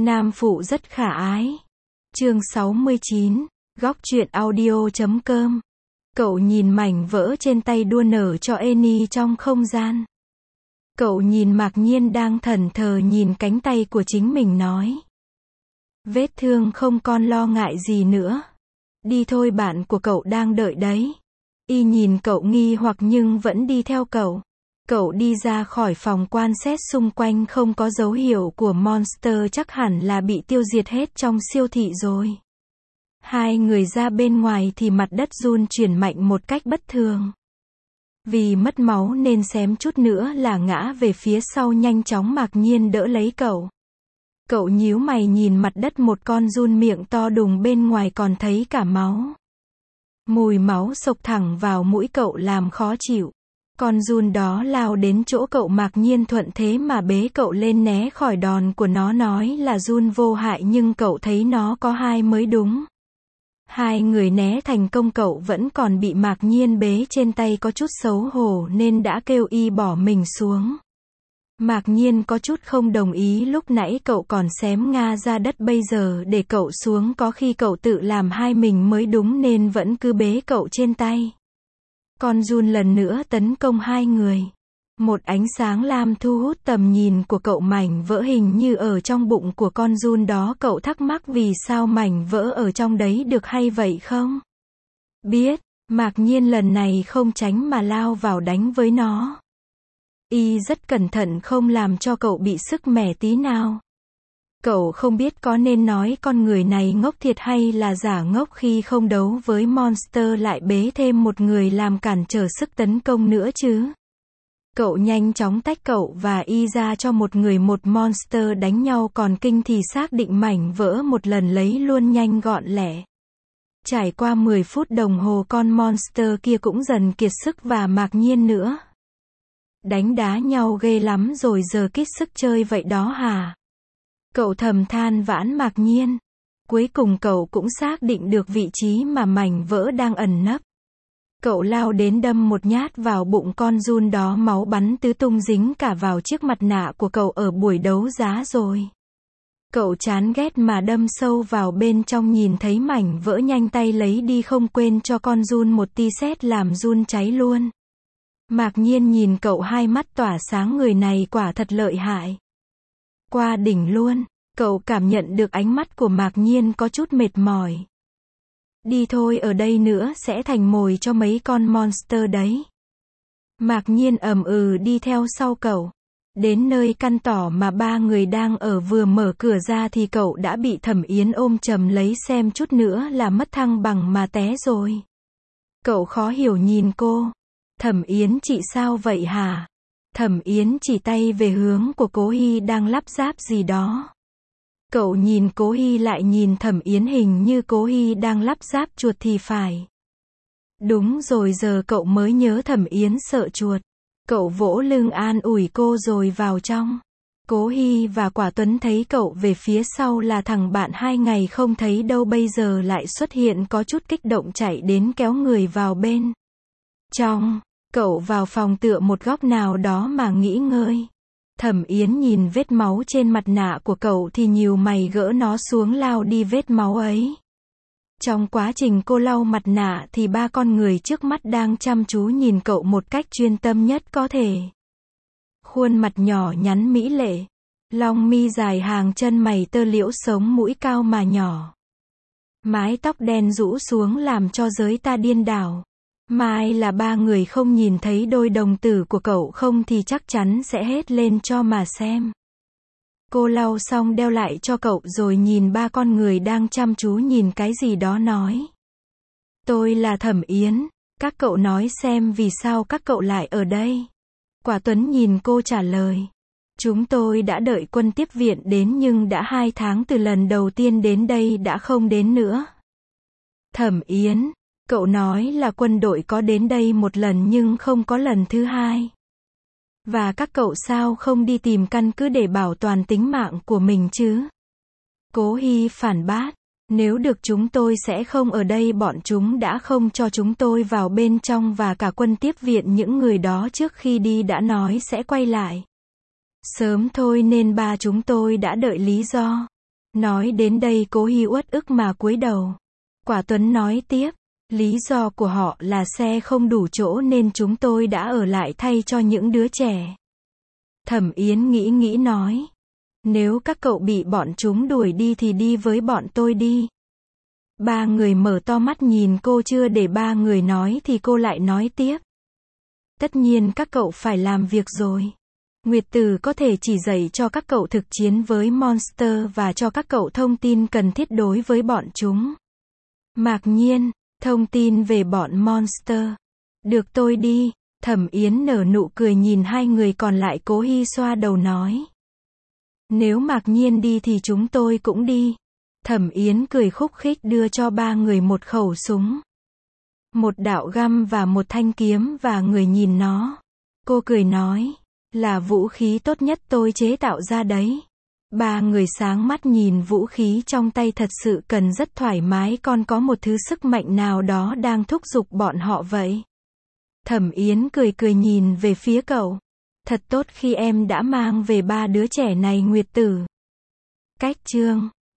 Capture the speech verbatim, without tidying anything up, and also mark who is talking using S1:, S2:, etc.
S1: Nam phụ rất khả ái. Chương sáu mươi chín, góc truyện audio chấm com. Cậu nhìn mảnh vỡ trên tay đua nở cho Annie trong không gian. Cậu nhìn Mạc Nhiên đang thẫn thờ nhìn cánh tay của chính mình nói. Vết thương không còn lo ngại gì nữa. Đi thôi, bạn của cậu đang đợi đấy. Y nhìn cậu nghi hoặc nhưng vẫn đi theo cậu. Cậu đi ra khỏi phòng quan sát xung quanh, không có dấu hiệu của monster, chắc hẳn là bị tiêu diệt hết trong siêu thị rồi. Hai người ra bên ngoài thì mặt đất run chuyển mạnh một cách bất thường. Vì mất máu nên xém chút nữa là ngã về phía sau, nhanh chóng Mạc Nhiên đỡ lấy cậu. Cậu nhíu mày nhìn mặt đất, một con giun miệng to đùng bên ngoài còn thấy cả máu. Mùi máu xộc thẳng vào mũi cậu làm khó chịu. Con giun đó lao đến chỗ cậu, Mạc Nhiên thuận thế mà bế cậu lên né khỏi đòn của nó, nói là giun vô hại nhưng cậu thấy nó có hai mới đúng. Hai người né thành công, cậu vẫn còn bị Mạc Nhiên bế trên tay, có chút xấu hổ nên đã kêu y bỏ mình xuống. Mạc Nhiên có chút không đồng ý, lúc nãy cậu còn xém ngã ra đất, bây giờ để cậu xuống có khi cậu tự làm hai mình mới đúng nên vẫn cứ bế cậu trên tay. Con giun lần nữa tấn công hai người. Một ánh sáng lam thu hút tầm nhìn của cậu, mảnh vỡ hình như ở trong bụng của con giun đó. Cậu thắc mắc vì sao mảnh vỡ ở trong đấy được hay vậy không? Biết, Mạc Nhiên lần này không tránh mà lao vào đánh với nó. Y rất cẩn thận không làm cho cậu bị sức mẻ tí nào. Cậu không biết có nên nói con người này ngốc thiệt hay là giả ngốc khi không đấu với monster lại bế thêm một người làm cản trở sức tấn công nữa chứ. Cậu nhanh chóng tách cậu và y ra cho một người một monster đánh nhau, còn kinh thì xác định mảnh vỡ một lần lấy luôn nhanh gọn lẹ. Trải qua mười phút đồng hồ, con monster kia cũng dần kiệt sức và Mạc Nhiên nữa. Đánh đá nhau ghê lắm rồi, giờ kít sức chơi vậy đó hả? Cậu thầm than vãn Mạc Nhiên. Cuối cùng cậu cũng xác định được vị trí mà mảnh vỡ đang ẩn nấp. Cậu lao đến đâm một nhát vào bụng con giun đó, máu bắn tứ tung dính cả vào chiếc mặt nạ của cậu ở buổi đấu giá rồi. Cậu chán ghét mà đâm sâu vào bên trong, nhìn thấy mảnh vỡ nhanh tay lấy đi, không quên cho con giun một tia sét làm giun cháy luôn. Mạc Nhiên nhìn cậu hai mắt tỏa sáng, người này quả thật lợi hại. Qua đỉnh luôn. Cậu cảm nhận được ánh mắt của Mạc Nhiên có chút mệt mỏi. Đi thôi, ở đây nữa sẽ thành mồi cho mấy con monster đấy. Mạc Nhiên ầm ừ đi theo sau cậu. Đến nơi căn tỏ mà ba người đang ở, vừa mở cửa ra thì cậu đã bị Thẩm Yến ôm chầm lấy, xem chút nữa là mất thăng bằng mà té rồi. Cậu khó hiểu nhìn cô. Thẩm Yến, chị sao vậy hả? Thẩm Yến chỉ tay về hướng của Cố Hy đang lắp ráp gì đó. Cậu nhìn Cố Hy lại nhìn Thẩm Yến, hình như Cố Hy đang lắp ráp chuột thì phải. Đúng rồi, giờ cậu mới nhớ Thẩm Yến sợ chuột. Cậu vỗ lưng an ủi cô rồi vào trong. Cố Hy và Quả Tuấn thấy cậu về phía sau là thằng bạn hai ngày không thấy đâu bây giờ lại xuất hiện, có chút kích động chạy đến kéo người vào bên trong. Cậu vào phòng tựa một góc nào đó mà nghỉ ngơi. Thẩm Yến nhìn vết máu trên mặt nạ của cậu thì nhíu mày gỡ nó xuống, lao đi vết máu ấy. Trong quá trình cô lau mặt nạ thì ba con người trước mắt đang chăm chú nhìn cậu một cách chuyên tâm nhất có thể. Khuôn mặt nhỏ nhắn mỹ lệ, lông mi dài, hàng chân mày tơ liễu, sống mũi cao mà nhỏ. Mái tóc đen rũ xuống làm cho giới ta điên đảo. Mai là ba người không nhìn thấy đôi đồng tử của cậu không thì chắc chắn sẽ hét lên cho mà xem. Cô lau xong đeo lại cho cậu rồi nhìn ba con người đang chăm chú nhìn cái gì đó nói. Tôi là Thẩm Yến, các cậu nói xem vì sao các cậu lại ở đây. Quả Tuấn nhìn cô trả lời. Chúng tôi đã đợi quân tiếp viện đến nhưng đã hai tháng từ lần đầu tiên đến đây đã không đến nữa. Thẩm Yến, cậu nói là quân đội có đến đây một lần nhưng không có lần thứ hai. Và các cậu sao không đi tìm căn cứ để bảo toàn tính mạng của mình chứ? Cố Hy phản bác. Nếu được chúng tôi sẽ không ở đây, bọn chúng đã không cho chúng tôi vào bên trong và cả quân tiếp viện những người đó trước khi đi đã nói sẽ quay lại sớm thôi nên ba chúng tôi đã đợi lý do. Nói đến đây Cố Hi uất ức mà cúi đầu. Quả Tuấn nói tiếp, lý do của họ là xe không đủ chỗ nên chúng tôi đã ở lại thay cho những đứa trẻ. Thẩm Yến nghĩ nghĩ nói, nếu các cậu bị bọn chúng đuổi đi thì đi với bọn tôi đi. Ba người mở to mắt nhìn cô, chưa để ba người nói thì cô lại nói tiếp. Tất nhiên các cậu phải làm việc rồi. Nguyệt Tử có thể chỉ dạy cho các cậu thực chiến với monster và cho các cậu thông tin cần thiết đối với bọn chúng. Mạc Nhiên, thông tin về bọn monster. Được tôi đi. Thẩm Yến nở nụ cười nhìn hai người còn lại. Cố Hi xoa đầu nói. Nếu Mạc Nhiên đi thì chúng tôi cũng đi. Thẩm Yến cười khúc khích đưa cho ba người một khẩu súng, một đạo găm và một thanh kiếm và người nhìn nó. Cô cười nói, là vũ khí tốt nhất tôi chế tạo ra đấy. Ba người sáng mắt nhìn vũ khí trong tay, thật sự cần rất thoải mái, còn có một thứ sức mạnh nào đó đang thúc giục bọn họ vậy. Thẩm Yến cười cười nhìn về phía cậu. Thật tốt khi em đã mang về ba đứa trẻ này Nguyệt Tử. Cách chương